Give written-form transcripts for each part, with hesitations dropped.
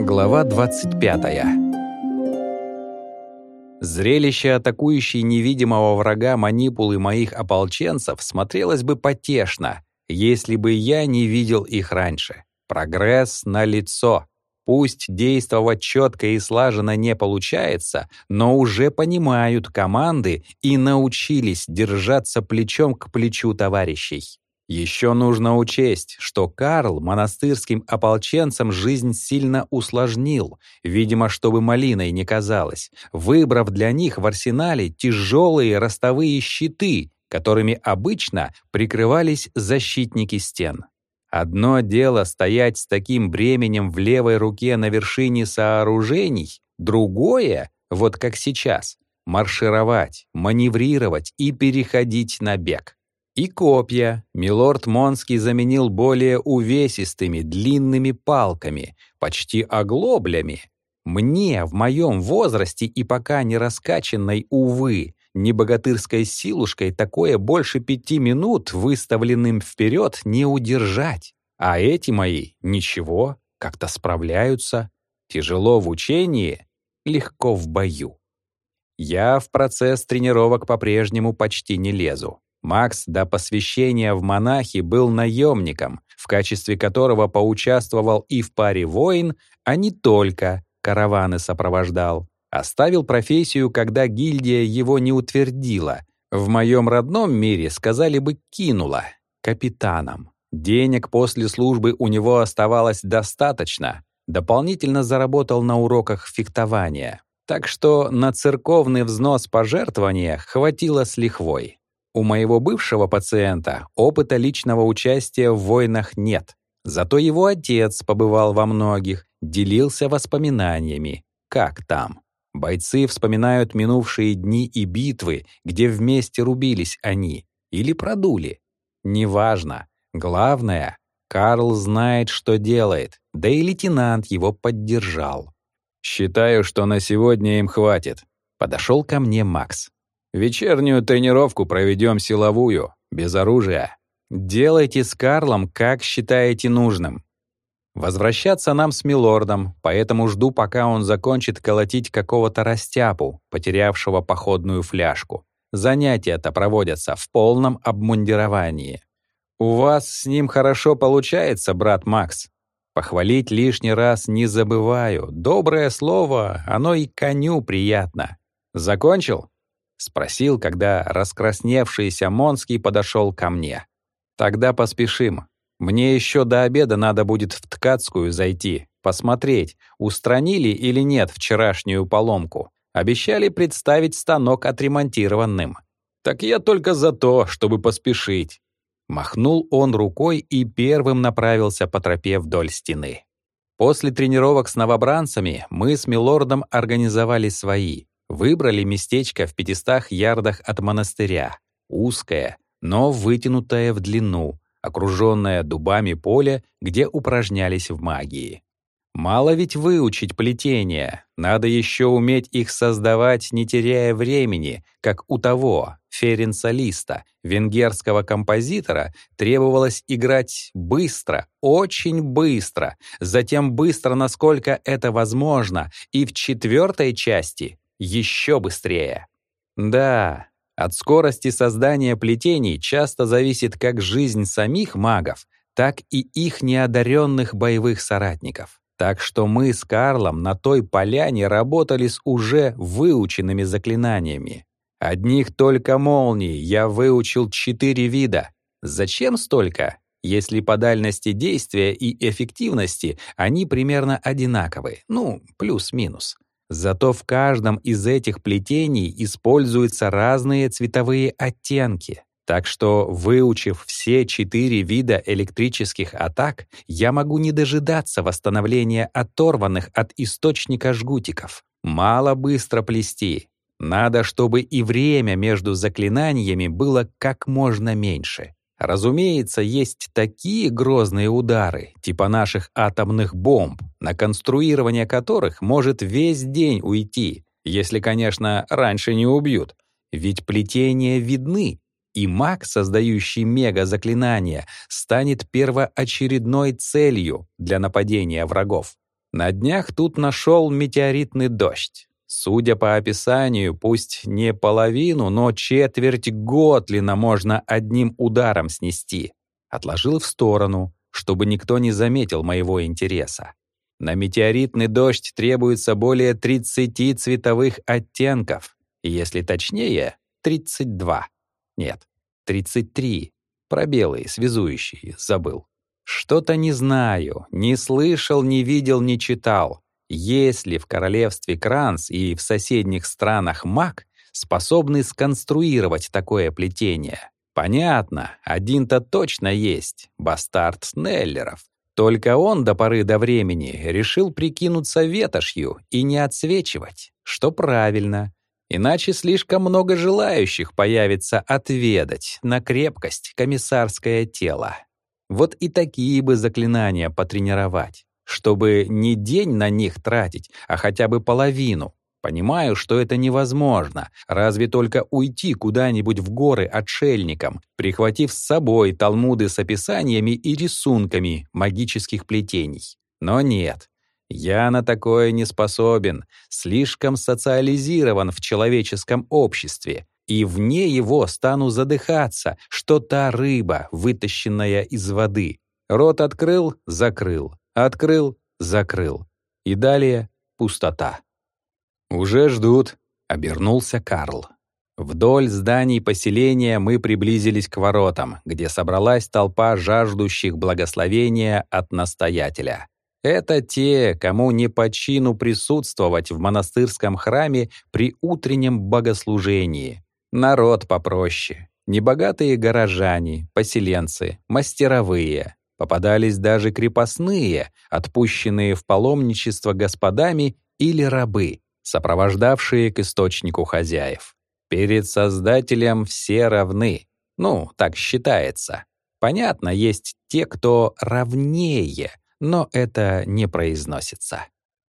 Глава 25. Зрелище атакующей невидимого врага манипулы моих ополченцев смотрелось бы потешно, если бы я не видел их раньше. Прогресс налицо. Пусть действовать четко и слаженно не получается, но уже понимают команды и научились держаться плечом к плечу товарищей. Еще нужно учесть, что Карл монастырским ополченцам жизнь сильно усложнил, видимо, чтобы малиной не казалось, выбрав для них в арсенале тяжелые ростовые щиты, которыми обычно прикрывались защитники стен. Одно дело стоять с таким бременем в левой руке на вершине сооружений, другое, вот как сейчас, маршировать, маневрировать и переходить на бег. И копья милорд Монский заменил более увесистыми длинными палками, почти оглоблями. Мне в моем возрасте и пока не раскачанной, увы, небогатырской силушкой такое больше 5 минут выставленным вперед не удержать. А эти мои ничего, как-то справляются. Тяжело в учении, легко в бою. Я в процесс тренировок по-прежнему почти не лезу. Макс до посвящения в монахи был наемником, в качестве которого поучаствовал и в паре войн, а не только караваны сопровождал. Оставил профессию, когда гильдия его не утвердила. В моем родном мире, сказали бы, кинула. Капитаном. Денег после службы у него оставалось достаточно. Дополнительно заработал на уроках фехтования. Так что на церковный взнос пожертвования хватило с лихвой. У моего бывшего пациента опыта личного участия в войнах нет. Зато его отец побывал во многих, делился воспоминаниями. Как там? Бойцы вспоминают минувшие дни и битвы, где вместе рубились они. Или продули. Неважно. Главное, Карл знает, что делает, да и лейтенант его поддержал. «Считаю, что на сегодня им хватит», — подошел ко мне Макс. «Вечернюю тренировку проведем силовую, без оружия. Делайте с Карлом, как считаете нужным. Возвращаться нам с милордом, поэтому жду, пока он закончит колотить какого-то растяпу, потерявшего походную фляжку. Занятия-то проводятся в полном обмундировании. У вас с ним хорошо получается, брат Макс. Похвалить лишний раз не забываю. Доброе слово, оно и коню приятно. Закончил?» — спросил, когда раскрасневшийся Монский подошел ко мне. «Тогда поспешим. Мне еще до обеда надо будет в ткацкую зайти, посмотреть, устранили или нет вчерашнюю поломку. Обещали представить станок отремонтированным». «Так я только за то, чтобы поспешить». Махнул он рукой и первым направился по тропе вдоль стены. После тренировок с новобранцами мы с милордом организовали свои. Выбрали местечко в 500 ярдах от монастыря. Узкое, но вытянутое в длину, окруженное дубами поле, где упражнялись в магии. Мало ведь выучить плетения, надо еще уметь их создавать, не теряя времени, как у того, Ференца Листа, венгерского композитора, требовалось играть быстро, очень быстро, затем быстро, насколько это возможно, и в 4-й части еще быстрее. Да, от скорости создания плетений часто зависит как жизнь самих магов, так и их неодаренных боевых соратников. Так что мы с Карлом на той поляне работали с уже выученными заклинаниями. Одних только молний я выучил 4 вида. Зачем столько, если по дальности действия и эффективности они примерно одинаковы, плюс-минус. Зато в каждом из этих плетений используются разные цветовые оттенки. Так что, выучив все 4 вида электрических атак, я могу не дожидаться восстановления оторванных от источника жгутиков. Мало быстро плести. Надо, чтобы и время между заклинаниями было как можно меньше. Разумеется, есть такие грозные удары, типа наших атомных бомб, на конструирование которых может весь день уйти, если, конечно, раньше не убьют. Ведь плетения видны, и маг, создающий мега-заклинания, станет первоочередной целью для нападения врагов. На днях тут нашел метеоритный дождь. Судя по описанию, пусть не половину, но четверть Готлина можно одним ударом снести. Отложил в сторону, чтобы никто не заметил моего интереса. На метеоритный дождь требуется более 30 цветовых оттенков. Если точнее, 32. Нет, 33. Пробелы связующие, забыл. Что-то не знаю, не слышал, не видел, не читал. Есть ли в королевстве Кранс и в соседних странах маг, способный сконструировать такое плетение? Понятно, один-то точно есть — бастард Снеллеров. Только он до поры до времени решил прикинуться ветошью и не отсвечивать, что правильно. Иначе слишком много желающих появится отведать на крепкость комиссарское тело. Вот и такие бы заклинания потренировать, чтобы не день на них тратить, а хотя бы половину. Понимаю, что это невозможно, разве только уйти куда-нибудь в горы отшельникам, прихватив с собой талмуды с описаниями и рисунками магических плетений. Но нет, я на такое не способен, слишком социализирован в человеческом обществе, и вне его стану задыхаться, что та рыба, вытащенная из воды. Рот открыл — закрыл, открыл — закрыл. И далее пустота. «Уже ждут», — обернулся Карл. Вдоль зданий поселения мы приблизились к воротам, где собралась толпа жаждущих благословения от настоятеля. Это те, кому не по чину присутствовать в монастырском храме при утреннем богослужении. Народ попроще. Небогатые горожане, поселенцы, мастеровые. Попадались даже крепостные, отпущенные в паломничество господами или рабы, сопровождавшие к источнику хозяев. Перед Создателем все равны. Ну, так считается. Понятно, есть те, кто равнее, но это не произносится.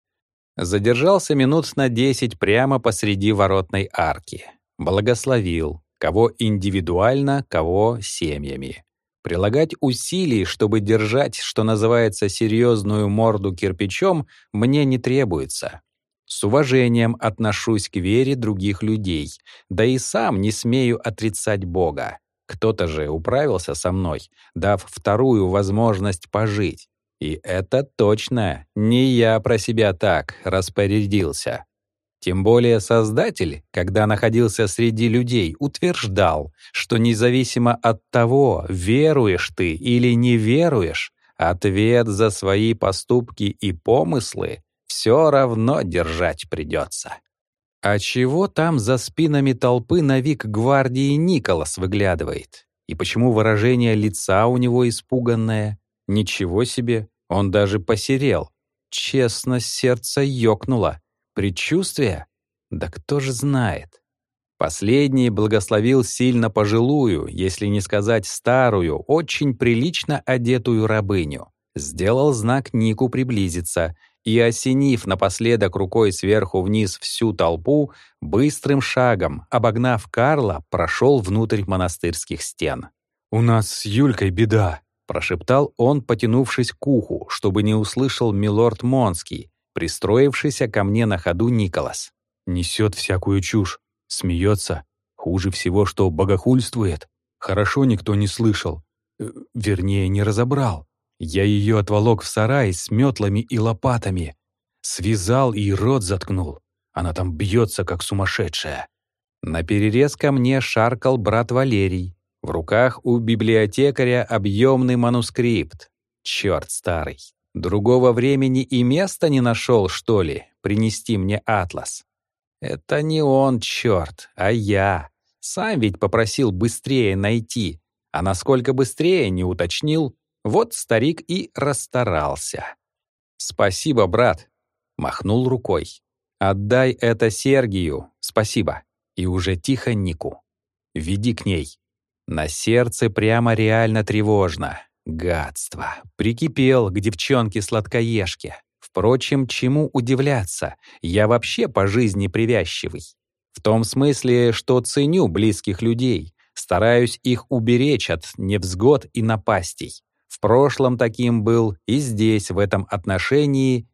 Задержался минут на 10 прямо посреди воротной арки. Благословил, кого индивидуально, кого семьями. Прилагать усилий, чтобы держать, что называется, серьезную морду кирпичом, мне не требуется. С уважением отношусь к вере других людей, да и сам не смею отрицать Бога. Кто-то же управился со мной, дав вторую возможность пожить. И это точно не я про себя так распорядился. Тем более Создатель, когда находился среди людей, утверждал, что независимо от того, веруешь ты или не веруешь, ответ за свои поступки и помыслы все равно держать придется. А чего там за спинами толпы навик гвардии Николас выглядывает? И почему выражение лица у него испуганное? Ничего себе, он даже посерел. Честно, сердце ёкнуло. Предчувствие? Да кто же знает. Последний благословил сильно пожилую, если не сказать старую, очень прилично одетую рабыню. Сделал знак Нику приблизиться и, осенив напоследок рукой сверху вниз всю толпу, быстрым шагом, обогнав Карла, прошел внутрь монастырских стен. «У нас с Юлькой беда», — прошептал он, потянувшись к уху, чтобы не услышал милорд Монский, пристроившийся ко мне на ходу Николас. «Несет всякую чушь, смеется. Хуже всего, что богохульствует. Хорошо никто не слышал. Вернее, не разобрал. Я ее отволок в сарай с метлами и лопатами. Связал и рот заткнул. Она там бьется, как сумасшедшая». Наперерез ко мне шаркал брат Валерий. В руках у библиотекаря объемный манускрипт. Черт старый. Другого времени и места не нашел, что ли, принести мне атлас? Это не он, черт, а я. Сам ведь попросил быстрее найти, а насколько быстрее не уточнил. Вот старик и расстарался. «Спасибо, брат», — махнул рукой. «Отдай это Сергию, спасибо». И уже тихо Нику. «Веди к ней». На сердце прямо реально тревожно. Гадство. Прикипел к девчонке-сладкоежке. Впрочем, чему удивляться? Я вообще по жизни привязчивый. В том смысле, что ценю близких людей, стараюсь их уберечь от невзгод и напастей. В прошлом таким был и здесь, в этом отношении,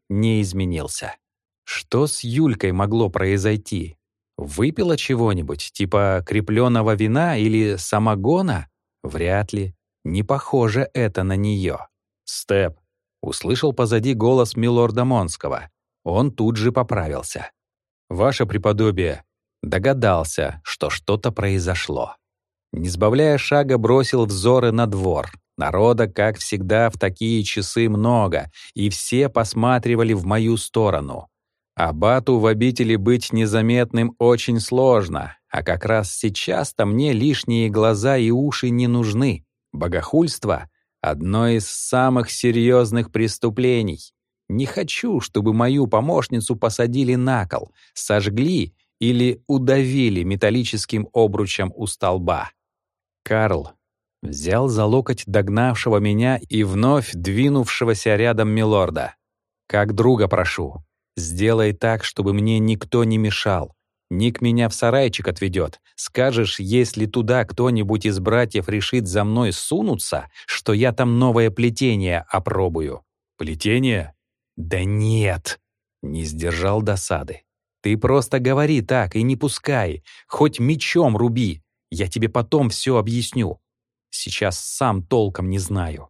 не изменился. Что с Юлькой могло произойти? Выпила чего-нибудь, типа крепленого вина или самогона? Вряд ли. Не похоже это на нее. «Степ!» — услышал позади голос милорда Монского. Он тут же поправился. «Ваше преподобие!» Догадался, что что-то произошло. Не сбавляя шага, бросил взоры на двор. Народа, как всегда, в такие часы много, и все посматривали в мою сторону. Аббату в обители быть незаметным очень сложно, а как раз сейчас-то мне лишние глаза и уши не нужны. Богохульство — одно из самых серьезных преступлений. Не хочу, чтобы мою помощницу посадили на кол, сожгли или удавили металлическим обручем у столба. Карл взял за локоть догнавшего меня и вновь двинувшегося рядом милорда. «Как друга прошу, сделай так, чтобы мне никто не мешал. Ник меня в сарайчик отведет. Скажешь, если туда кто-нибудь из братьев решит за мной сунуться, что я там новое плетение опробую». «Плетение?» «Да нет!» — не сдержал досады. «Ты просто говори так и не пускай. Хоть мечом руби. Я тебе потом все объясню. Сейчас сам толком не знаю».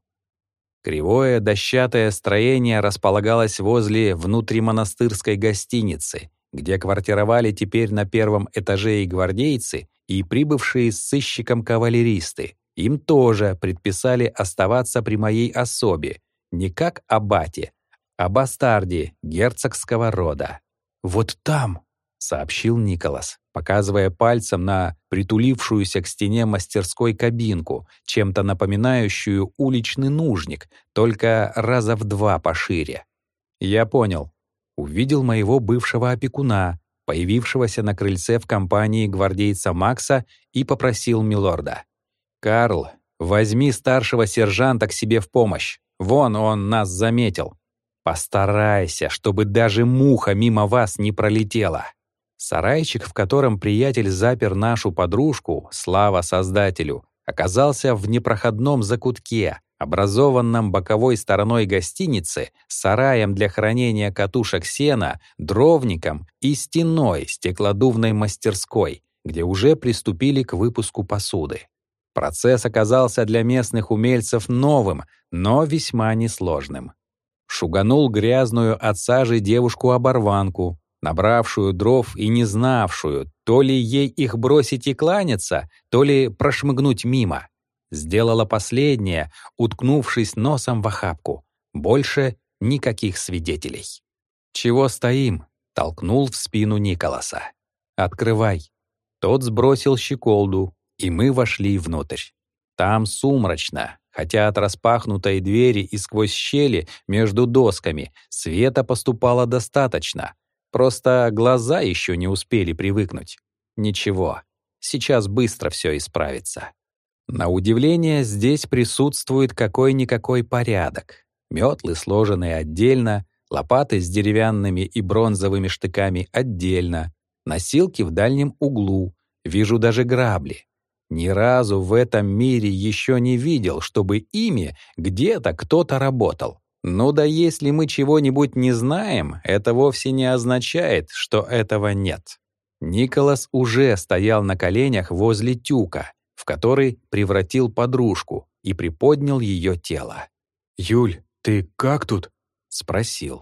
Кривое дощатое строение располагалось возле внутримонастырской гостиницы, где квартировали теперь на первом этаже и гвардейцы, и прибывшие с сыщиком кавалеристы. Им тоже предписали оставаться при моей особе, не как аббате, а бастарде герцогского рода. «Вот там», — сообщил Николас, показывая пальцем на притулившуюся к стене мастерской кабинку, чем-то напоминающую уличный нужник, только раза в 2 пошире. Я понял. Увидел моего бывшего опекуна, появившегося на крыльце в компании гвардейца Макса, и попросил милорда: «Карл, возьми старшего сержанта к себе в помощь. Вон он нас заметил. Постарайся, чтобы даже муха мимо вас не пролетела». Сарайчик, в котором приятель запер нашу подружку, слава создателю, оказался в непроходном закутке, образованном боковой стороной гостиницы, сараем для хранения катушек сена, дровником и стеной стеклодувной мастерской, где уже приступили к выпуску посуды. Процесс оказался для местных умельцев новым, но весьма несложным. Шуганул грязную от сажи девушку-оборванку, набравшую дров и не знавшую, то ли ей их бросить и кланяться, то ли прошмыгнуть мимо. Сделала последнее, уткнувшись носом в охапку. Больше никаких свидетелей. «Чего стоим?» — толкнул в спину Николаса. «Открывай». Тот сбросил щеколду, и мы вошли внутрь. Там сумрачно, хотя от распахнутой двери и сквозь щели между досками света поступало достаточно. Просто глаза еще не успели привыкнуть. Ничего, сейчас быстро все исправится. На удивление, здесь присутствует какой-никакой порядок. Метлы сложены отдельно, лопаты с деревянными и бронзовыми штыками отдельно, носилки в дальнем углу, вижу даже грабли. Ни разу в этом мире еще не видел, чтобы ими где-то кто-то работал. Ну да если мы чего-нибудь не знаем, это вовсе не означает, что этого нет. Николас уже стоял на коленях возле тюка, в который превратил подружку, и приподнял ее тело. «Юль, ты как тут?» — спросил.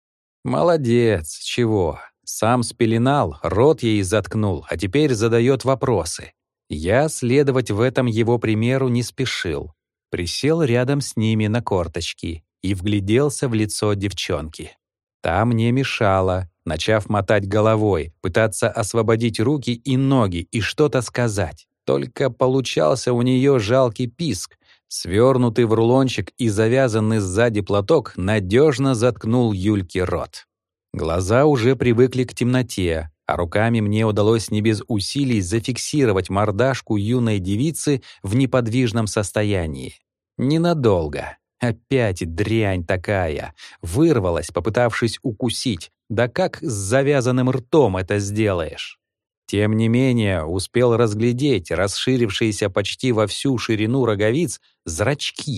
«Молодец, чего? Сам спеленал, рот ей заткнул, а теперь задает вопросы». Я следовать в этом его примеру не спешил. Присел рядом с ними на корточки и вгляделся в лицо девчонки. Та мне мешала, начав мотать головой, пытаться освободить руки и ноги и что-то сказать. Только получался у нее жалкий писк. Свернутый в рулончик и завязанный сзади платок надежно заткнул Юльке рот. Глаза уже привыкли к темноте, а руками мне удалось не без усилий зафиксировать мордашку юной девицы в неподвижном состоянии. Ненадолго. Опять дрянь такая. Вырвалась, попытавшись укусить. Да как с завязанным ртом это сделаешь? Тем не менее, успел разглядеть расширившиеся почти во всю ширину роговиц зрачки.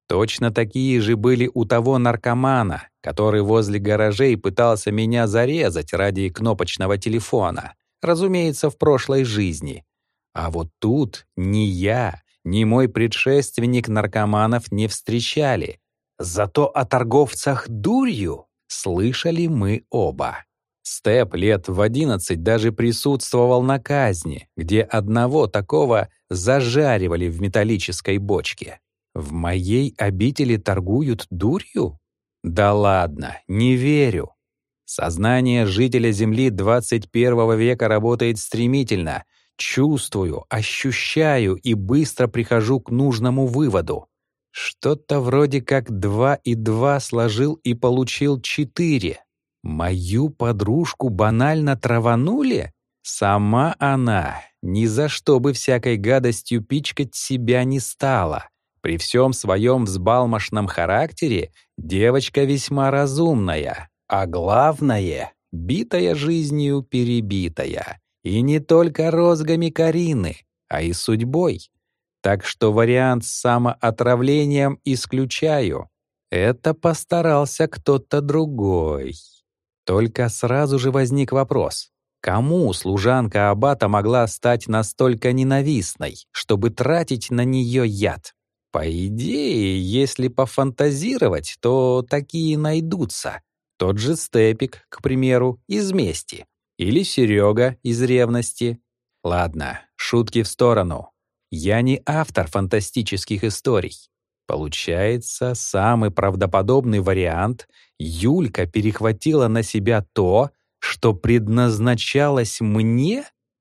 Точно такие же были у того наркомана, который возле гаражей пытался меня зарезать ради кнопочного телефона. Разумеется, в прошлой жизни. А вот тут ни я, ни мой предшественник наркоманов не встречали. Зато о торговцах дурью слышали мы оба. Степ лет в 11 даже присутствовал на казни, где одного такого зажаривали в металлической бочке. В моей обители торгуют дурью? Да ладно, не верю. Сознание жителя Земли 21 века работает стремительно. Чувствую, ощущаю и быстро прихожу к нужному выводу. Что-то вроде как 2 и 2 сложил и получил 4. Мою подружку банально траванули? Сама она ни за что бы всякой гадостью пичкать себя не стала. При всем своем взбалмошном характере девочка весьма разумная, а главное — битая жизнью перебитая. И не только розгами Карины, а и судьбой. Так что вариант с самоотравлением исключаю. Это постарался кто-то другой. Только сразу же возник вопрос. Кому служанка аббата могла стать настолько ненавистной, чтобы тратить на нее яд? По идее, если пофантазировать, то такие найдутся. Тот же Степик, к примеру, из мести. Или Серега из ревности. Ладно, шутки в сторону. Я не автор фантастических историй. Получается, самый правдоподобный вариант — Юлька перехватила на себя то, что предназначалось мне?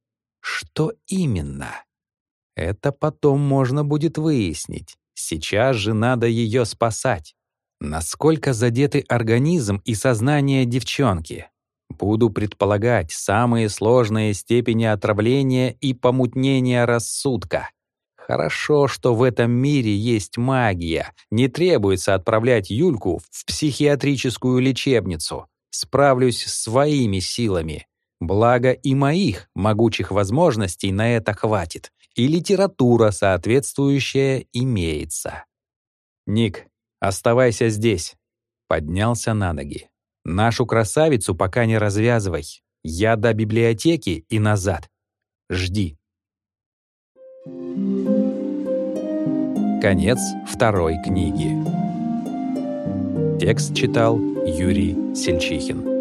Что именно? Это потом можно будет выяснить. Сейчас же надо ее спасать. Насколько задеты организм и сознание девчонки? Буду предполагать самые сложные степени отравления и помутнения рассудка. Хорошо, что в этом мире есть магия. Не требуется отправлять Юльку в психиатрическую лечебницу. Справлюсь своими силами. Благо и моих могучих возможностей на это хватит. И литература соответствующая имеется. «Ник, оставайся здесь». Поднялся на ноги. «Нашу красавицу пока не развязывай. Я до библиотеки и назад. Жди». Конец 2 книги. Текст читал Юрий Сельчихин.